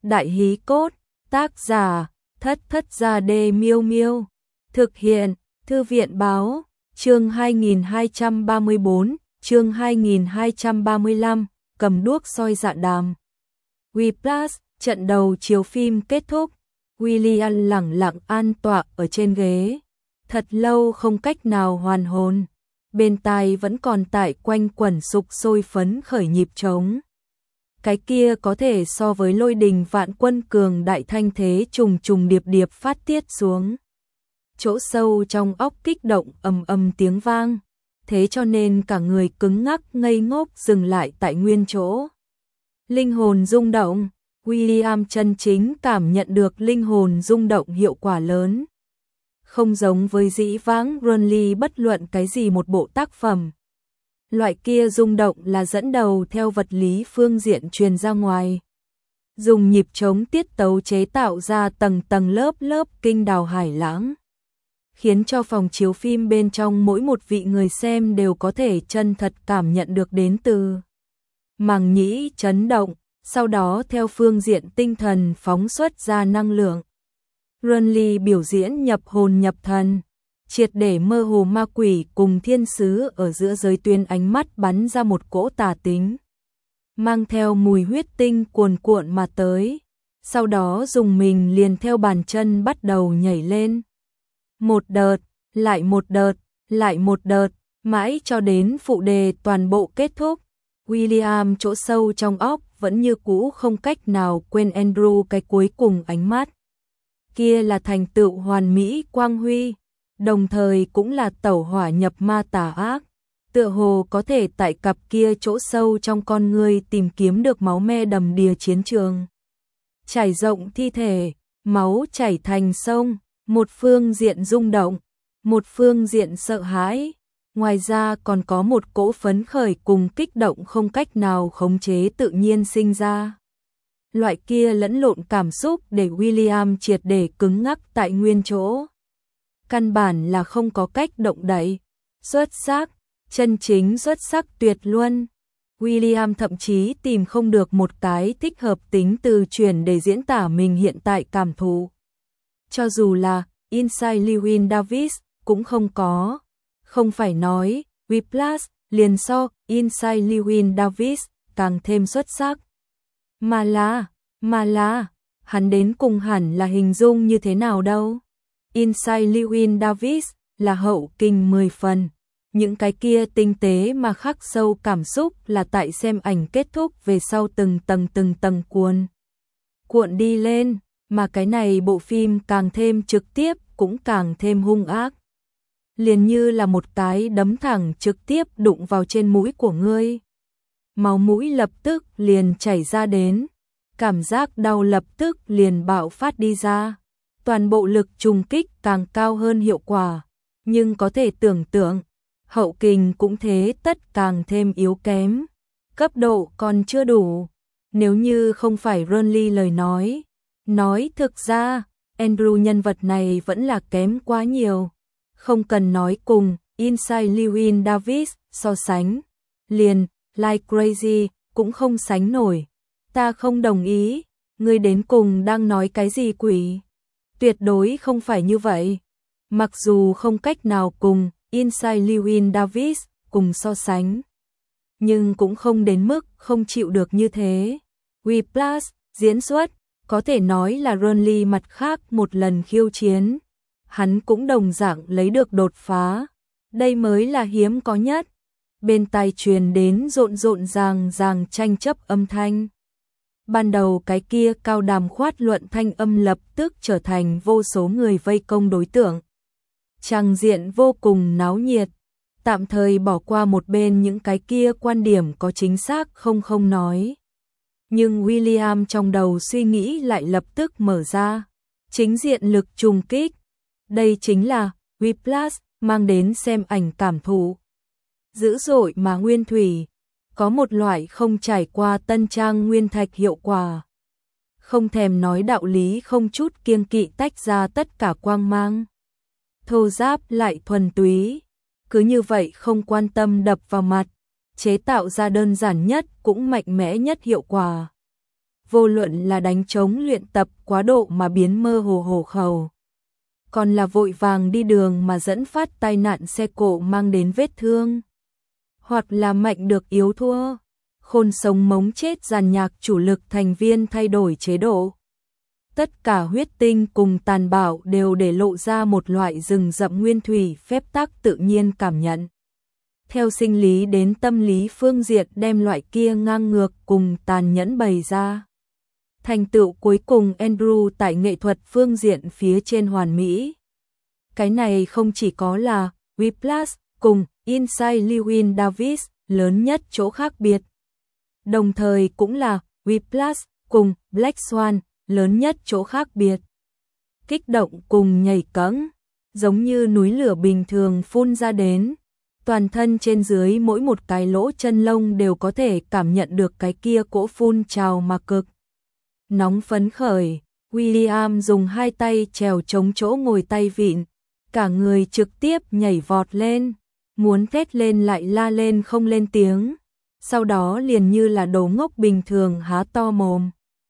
Đại hí cốt, tác giả, Thất Thất Gia Đê Miêu Miêu. Thực hiện, Thư viện báo, chương 2234, chương 2235, cầm đuốc soi dạ đàm. Whiplash, trận đầu chiếu phim kết thúc. William lẳng lặng an tọa ở trên ghế. Thật lâu không cách nào hoàn hồn. Bên tai vẫn còn tại quanh quẩn sục sôi phấn khởi nhịp trống. Cái kia có thể so với lôi đình vạn quân cường đại thanh thế trùng trùng điệp điệp phát tiết xuống. Chỗ sâu trong óc kích động ầm ầm tiếng vang, thế cho nên cả người cứng ngắc ngây ngốc dừng lại tại nguyên chỗ. Linh hồn rung động, William chân chính cảm nhận được linh hồn rung động hiệu quả lớn. Không giống với dĩ vãng Burnley bất luận cái gì một bộ tác phẩm. Loại kia rung động là dẫn đầu theo vật lý phương diện truyền ra ngoài. Dùng nhịp trống tiết tấu chế tạo ra tầng tầng lớp lớp kinh đào hải lãng. Khiến cho phòng chiếu phim bên trong mỗi một vị người xem đều có thể chân thật cảm nhận được đến từ màng nhĩ chấn động, sau đó theo phương diện tinh thần phóng xuất ra năng lượng. Burnley biểu diễn nhập hồn nhập thần, triệt để mơ hồ ma quỷ cùng thiên sứ ở giữa giới tuyến ánh mắt bắn ra một cỗ tà tính. Mang theo mùi huyết tinh cuồn cuộn mà tới, sau đó dùng mình liền theo bàn chân bắt đầu nhảy lên. Một đợt, lại một đợt, lại một đợt, mãi cho đến phụ đề toàn bộ kết thúc. William chỗ sâu trong óc vẫn như cũ không cách nào quên Andrew cái cuối cùng ánh mắt. Kia là thành tựu hoàn mỹ quang huy, đồng thời cũng là tẩu hỏa nhập ma tà ác. Tựa hồ có thể tại cặp kia chỗ sâu trong con người tìm kiếm được máu me đầm đìa chiến trường. Chảy rộng thi thể, máu chảy thành sông, một phương diện rung động, một phương diện sợ hãi. Ngoài ra còn có một cỗ phấn khởi cùng kích động không cách nào khống chế tự nhiên sinh ra. Loại kia lẫn lộn cảm xúc để William triệt để cứng ngắc tại nguyên chỗ. Căn bản là không có cách động đậy. Xuất sắc, chân chính xuất sắc tuyệt luôn. William thậm chí tìm không được một cái thích hợp tính từ chuyển để diễn tả mình hiện tại cảm thụ. Cho dù là Inside Llewyn Davis cũng không có. Không phải nói Whiplash liền so Inside Llewyn Davis càng thêm xuất sắc. Mà là, hắn đến cùng hẳn là hình dung như thế nào đâu. Inside Llewyn Davis là hậu kinh 10 phần. Những cái kia tinh tế mà khắc sâu cảm xúc là tại xem ảnh kết thúc về sau từng tầng cuộn đi lên. Mà cái này bộ phim càng thêm trực tiếp cũng càng thêm hung ác. Liền như là một cái đấm thẳng trực tiếp đụng vào trên mũi của ngươi. Máu mũi lập tức liền chảy ra đến. Cảm giác đau lập tức liền bạo phát đi ra. Toàn bộ lực trùng kích càng cao hơn hiệu quả. Nhưng có thể tưởng tượng, hậu kình cũng thế tất càng thêm yếu kém. Cấp độ còn chưa đủ. Nếu như không phải Burnley lời nói thực ra, Andrew nhân vật này vẫn là kém quá nhiều. Không cần nói cùng Inside Llewyn Davis so sánh. Liền, Like Crazy cũng không sánh nổi. Ta không đồng ý, ngươi đến cùng đang nói cái gì quỷ? Tuyệt đối không phải như vậy. Mặc dù không cách nào cùng Inside Llewyn Davis cùng so sánh, nhưng cũng không đến mức không chịu được như thế. Whiplash, diễn xuất, có thể nói là Burnley mặt khác một lần khiêu chiến. Hắn cũng đồng dạng lấy được đột phá. Đây mới là hiếm có nhất. Bên tai truyền đến rộn ràng tranh chấp âm thanh. Ban đầu cái kia cao đàm khoát luận thanh âm lập tức trở thành vô số người vây công đối tượng. Tràng diện vô cùng náo nhiệt. Tạm thời bỏ qua một bên những cái kia quan điểm có chính xác không nói. Nhưng William trong đầu suy nghĩ lại lập tức mở ra. Chính diện lực trùng kích. Đây chính là Whiplash mang đến xem ảnh cảm thụ. Dữ dội mà nguyên thủy. Có một loại không trải qua tân trang nguyên thạch hiệu quả. Không thèm nói đạo lý không chút kiêng kỵ tách ra tất cả quang mang. Thô giáp lại thuần túy. Cứ như vậy không quan tâm đập vào mặt. Chế tạo ra đơn giản nhất cũng mạnh mẽ nhất hiệu quả. vô luận là đánh trống luyện tập quá độ mà biến mơ hồ hổ khẩu, còn là vội vàng đi đường mà dẫn phát tai nạn xe cộ mang đến vết thương, hoặc là mạnh được yếu thua, khôn sống mống chết dàn nhạc chủ lực thành viên thay đổi chế độ. Tất cả huyết tinh cùng tàn bạo đều để lộ ra một loại rừng rậm nguyên thủy phép tắc tự nhiên cảm nhận. Theo sinh lý đến tâm lý phương diện đem loại kia ngang ngược cùng tàn nhẫn bày ra. Thành tựu cuối cùng Andrew tại nghệ thuật phương diện phía trên hoàn mỹ. Cái này không chỉ có là Whiplash cùng Inside Llewyn Davis lớn nhất chỗ khác biệt, đồng thời cũng là Whiplash cùng Black Swan lớn nhất chỗ khác biệt. Kích động cùng nhảy cẫng, giống như núi lửa bình thường phun ra đến, toàn thân trên dưới mỗi một cái lỗ chân lông đều có thể cảm nhận được cái kia cỗ phun trào mà cực nóng phấn khởi. William dùng hai tay trèo chống chỗ ngồi tay vịn, cả người trực tiếp nhảy vọt lên, muốn thét lên lại la lên không lên tiếng, sau đó liền như là đồ ngốc bình thường há to mồm,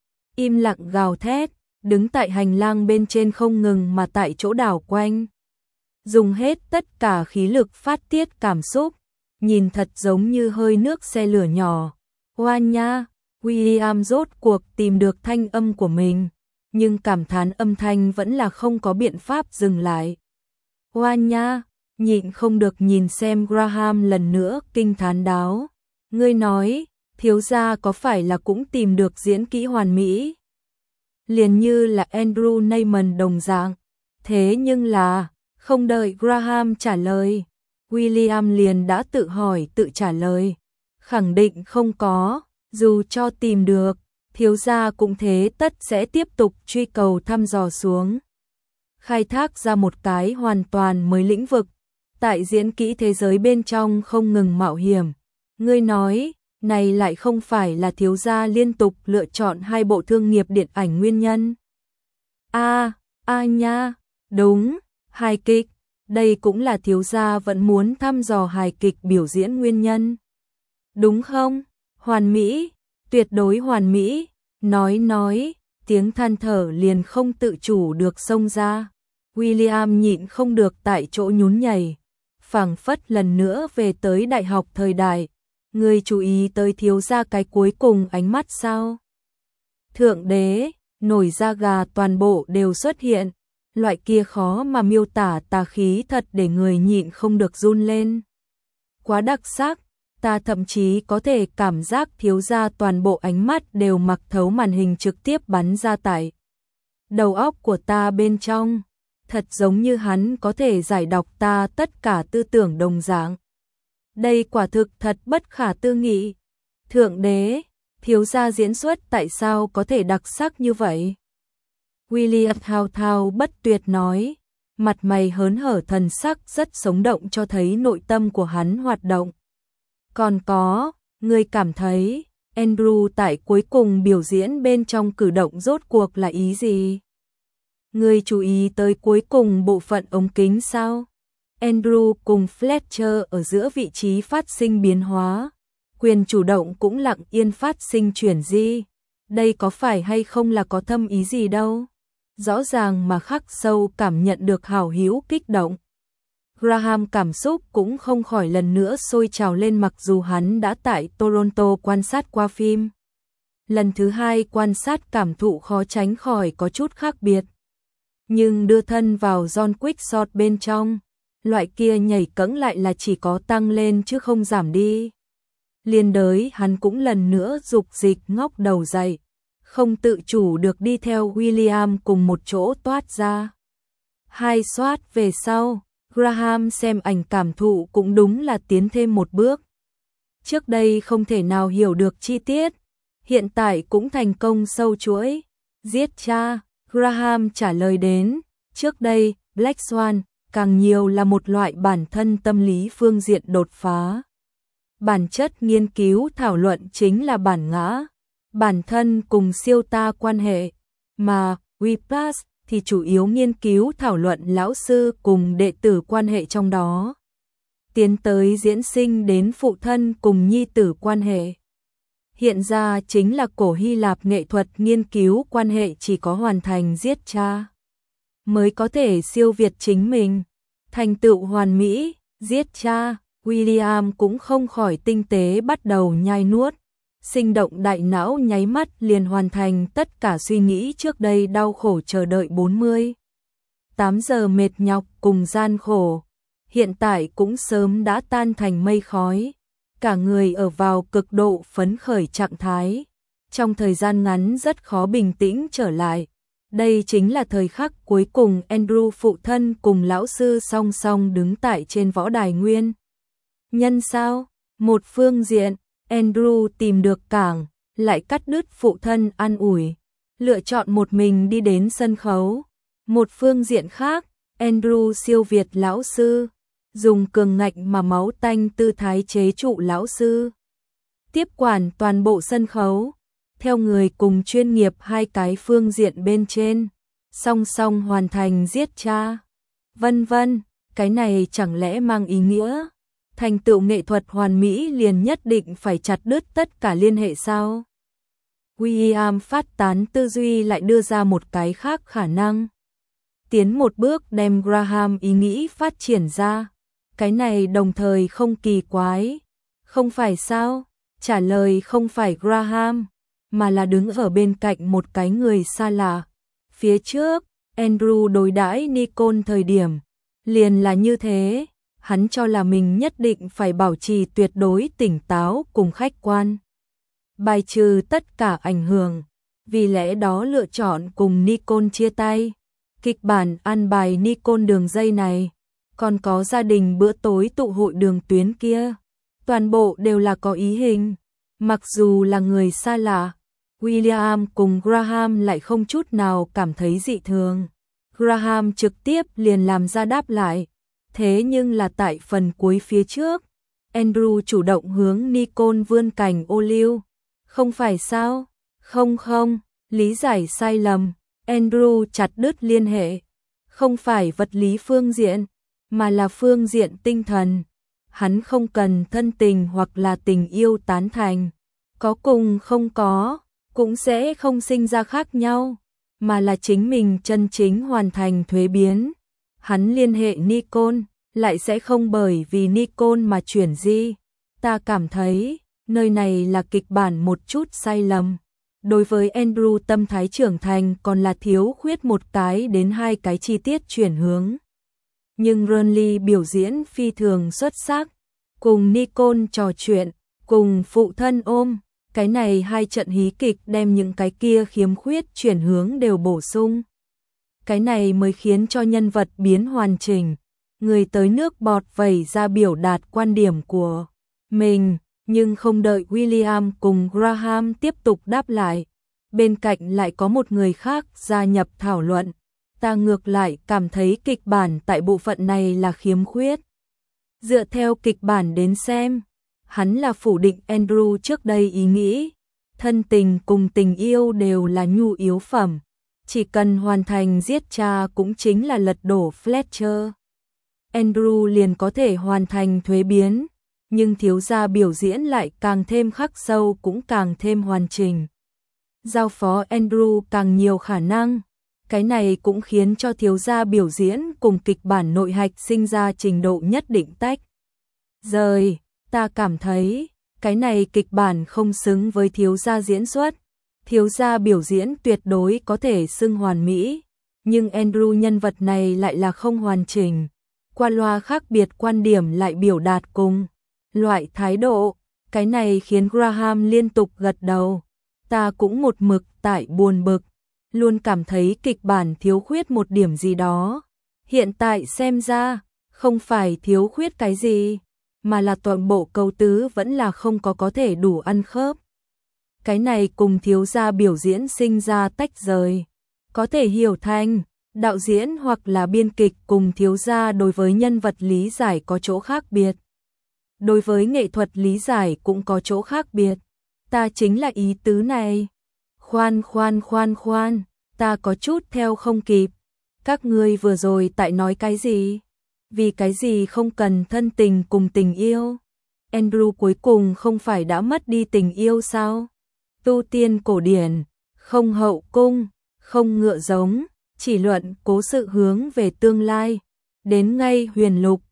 im lặng gào thét, đứng tại hành lang bên trên không ngừng mà tại chỗ đảo quanh, dùng hết tất cả khí lực phát tiết cảm xúc, nhìn thật giống như hơi nước xe lửa nhỏ. Hoa nha, William rốt cuộc tìm được thanh âm của mình, nhưng cảm thán âm thanh vẫn là không có biện pháp dừng lại. Hoa nha, nhịn không được nhìn xem Graham lần nữa kinh thán đáo. Ngươi nói, thiếu gia có phải là cũng tìm được diễn kỹ hoàn mỹ? Liền như là Andrew Neyman đồng dạng. Thế nhưng là, không đợi Graham trả lời, William liền đã tự hỏi tự trả lời. Khẳng định không có, dù cho tìm được, thiếu gia cũng thế tất sẽ tiếp tục truy cầu thăm dò xuống. Khai thác ra một cái hoàn toàn mới lĩnh vực, tại diễn kỹ thế giới bên trong không ngừng mạo hiểm. Ngươi nói, này lại không phải là thiếu gia liên tục lựa chọn hai bộ thương nghiệp điện ảnh nguyên nhân. Nha, đúng, hài kịch, đây cũng là thiếu gia vẫn muốn thăm dò hài kịch biểu diễn nguyên nhân. Đúng không? Hoàn mỹ, tuyệt đối hoàn mỹ, nói, tiếng than thở liền không tự chủ được xông ra. William nhịn không được tại chỗ nhún nhảy, phảng phất lần nữa về tới đại học thời đại. Ngươi chú ý tới thiếu gia cái cuối cùng ánh mắt sao? Thượng đế, nổi da gà toàn bộ đều xuất hiện, loại kia khó mà miêu tả tà khí thật để người nhịn không được run lên. Quá đặc sắc, ta thậm chí có thể cảm giác thiếu gia toàn bộ ánh mắt đều mặc thấu màn hình trực tiếp bắn ra tại đầu óc của ta bên trong, thật giống như hắn có thể giải đọc ta tất cả tư tưởng đồng dạng. Đây quả thực thật bất khả tư nghị. Thượng đế, thiếu gia diễn xuất tại sao có thể đặc sắc như vậy? William thao thao bất tuyệt nói, mặt mày hớn hở thần sắc rất sống động cho thấy nội tâm của hắn hoạt động. Còn có, ngươi cảm thấy, Andrew tại cuối cùng biểu diễn bên trong cử động rốt cuộc là ý gì? Ngươi chú ý tới cuối cùng bộ phận ống kính sao? Andrew cùng Fletcher ở giữa vị trí phát sinh biến hóa, quyền chủ động cũng lặng yên phát sinh chuyển di. Đây có phải hay không là có thâm ý gì đâu? Rõ ràng mà khắc sâu cảm nhận được hào hữu kích động. Graham cảm xúc cũng không khỏi lần nữa sôi trào lên mặc dù hắn đã tại Toronto quan sát qua phim. Lần thứ hai quan sát cảm thụ khó tránh khỏi có chút khác biệt. Nhưng đưa thân vào John Quick bên trong, loại kia nhảy cẫng lại là chỉ có tăng lên chứ không giảm đi. Liên đới hắn cũng lần nữa dục dịch ngóc đầu dậy, không tự chủ được đi theo William cùng một chỗ toát ra. Hai soát về sau, Graham xem ảnh cảm thụ cũng đúng là tiến thêm một bước. Trước đây không thể nào hiểu được chi tiết, hiện tại cũng thành công sâu chuỗi. Giết cha, Graham trả lời đến, trước đây, Black Swan, càng nhiều là một loại bản thân tâm lý phương diện đột phá. Bản chất nghiên cứu thảo luận chính là bản ngã, bản thân cùng siêu ta quan hệ, mà Whiplash thì chủ yếu nghiên cứu thảo luận lão sư cùng đệ tử quan hệ trong đó. Tiến tới diễn sinh đến phụ thân cùng nhi tử quan hệ. Hiện ra chính là cổ Hy Lạp nghệ thuật nghiên cứu quan hệ chỉ có hoàn thành giết cha mới có thể siêu việt chính mình, thành tựu hoàn mỹ, giết cha. William cũng không khỏi tinh tế bắt đầu nhai nuốt, sinh động đại não nháy mắt liền hoàn thành tất cả suy nghĩ trước đây đau khổ chờ đợi 48 giờ mệt nhọc cùng gian khổ, hiện tại cũng sớm đã tan thành mây khói, cả người ở vào cực độ phấn khởi trạng thái, trong thời gian ngắn rất khó bình tĩnh trở lại. Đây chính là thời khắc cuối cùng Andrew phụ thân cùng lão sư song song đứng tại trên võ đài nguyên. Nhân sao? Một phương diện, Andrew tìm được cảng, lại cắt đứt phụ thân an ủi, lựa chọn một mình đi đến sân khấu. Một phương diện khác, Andrew siêu việt lão sư, dùng cường ngạnh mà máu tanh tư thái chế trụ lão sư, tiếp quản toàn bộ sân khấu. Theo người cùng chuyên nghiệp hai cái phương diện bên trên, song song hoàn thành giết cha, vân vân, cái này chẳng lẽ mang ý nghĩa thành tựu nghệ thuật hoàn mỹ liền nhất định phải chặt đứt tất cả liên hệ sao? William phát tán tư duy lại đưa ra một cái khác khả năng, tiến một bước đem Graham ý nghĩ phát triển ra, cái này đồng thời không kỳ quái, không phải sao? Trả lời không phải Graham, mà là đứng ở bên cạnh một cái người xa lạ. Phía trước, Andrew đối đãi Nicole thời điểm, liền là như thế, hắn cho là mình nhất định phải bảo trì tuyệt đối tỉnh táo cùng khách quan, bài trừ tất cả ảnh hưởng, vì lẽ đó lựa chọn cùng Nicole chia tay. Kịch bản an bài Nicole đường dây này, còn có gia đình bữa tối tụ hội đường tuyến kia, toàn bộ đều là có ý hình, mặc dù là người xa lạ. William cùng Graham lại không chút nào cảm thấy dị thường. Graham trực tiếp liền làm ra đáp lại. Thế nhưng là tại phần cuối phía trước, Andrew chủ động hướng Nicole vươn cành ô liu. Không phải sao? Không, lý giải sai lầm. Andrew chặt đứt liên hệ. Không phải vật lý phương diện, mà là phương diện tinh thần. Hắn không cần thân tình hoặc là tình yêu tán thành. Có cùng không có, cũng sẽ không sinh ra khác nhau, mà là chính mình chân chính hoàn thành thuế biến. Hắn liên hệ Nicole, lại sẽ không bởi vì Nicole mà chuyển di. Ta cảm thấy, nơi này là kịch bản một chút sai lầm. Đối với Andrew tâm thái trưởng thành còn là thiếu khuyết một cái đến hai cái chi tiết chuyển hướng. Nhưng Renly biểu diễn phi thường xuất sắc, cùng Nicole trò chuyện, cùng phụ thân ôm. Cái này hai trận hí kịch đem những cái kia khiếm khuyết chuyển hướng đều bổ sung. Cái này mới khiến cho nhân vật biến hoàn chỉnh. Người tới nước bọt vẩy ra biểu đạt quan điểm của mình, nhưng không đợi William cùng Graham tiếp tục đáp lại. Bên cạnh lại có một người khác gia nhập thảo luận. Ta ngược lại cảm thấy kịch bản tại bộ phận này là khiếm khuyết. Dựa theo kịch bản đến xem, hắn là phủ định Andrew trước đây ý nghĩ, thân tình cùng tình yêu đều là nhu yếu phẩm, chỉ cần hoàn thành giết cha cũng chính là lật đổ Fletcher. Andrew liền có thể hoàn thành thuế biến, nhưng thiếu gia biểu diễn lại càng thêm khắc sâu cũng càng thêm hoàn chỉnh. Giao phó Andrew càng nhiều khả năng, cái này cũng khiến cho thiếu gia biểu diễn cùng kịch bản nội hạch sinh ra trình độ nhất định tách rời. Ta cảm thấy, cái này kịch bản không xứng với thiếu gia diễn xuất. Thiếu gia biểu diễn tuyệt đối có thể xưng hoàn mỹ, nhưng Andrew nhân vật này lại là không hoàn chỉnh. Qua loa khác biệt quan điểm lại biểu đạt cùng loại thái độ, cái này khiến Graham liên tục gật đầu. Ta cũng một mực tại buồn bực, luôn cảm thấy kịch bản thiếu khuyết một điểm gì đó. Hiện tại xem ra, không phải thiếu khuyết cái gì, mà là toàn bộ câu tứ vẫn là không có thể đủ ăn khớp. Cái này cùng thiếu gia biểu diễn sinh ra tách rời. Có thể hiểu thành, đạo diễn hoặc là biên kịch cùng thiếu gia đối với nhân vật lý giải có chỗ khác biệt. Đối với nghệ thuật lý giải cũng có chỗ khác biệt. Ta chính là ý tứ này. Khoan, ta có chút theo không kịp. Các ngươi vừa rồi tại nói cái gì? Vì cái gì không cần thân tình cùng tình yêu? Andrew cuối cùng không phải đã mất đi tình yêu sao? Tu tiên cổ điển, không hậu cung, không ngựa giống, chỉ luận cố sự hướng về tương lai. Đến ngay huyền lục,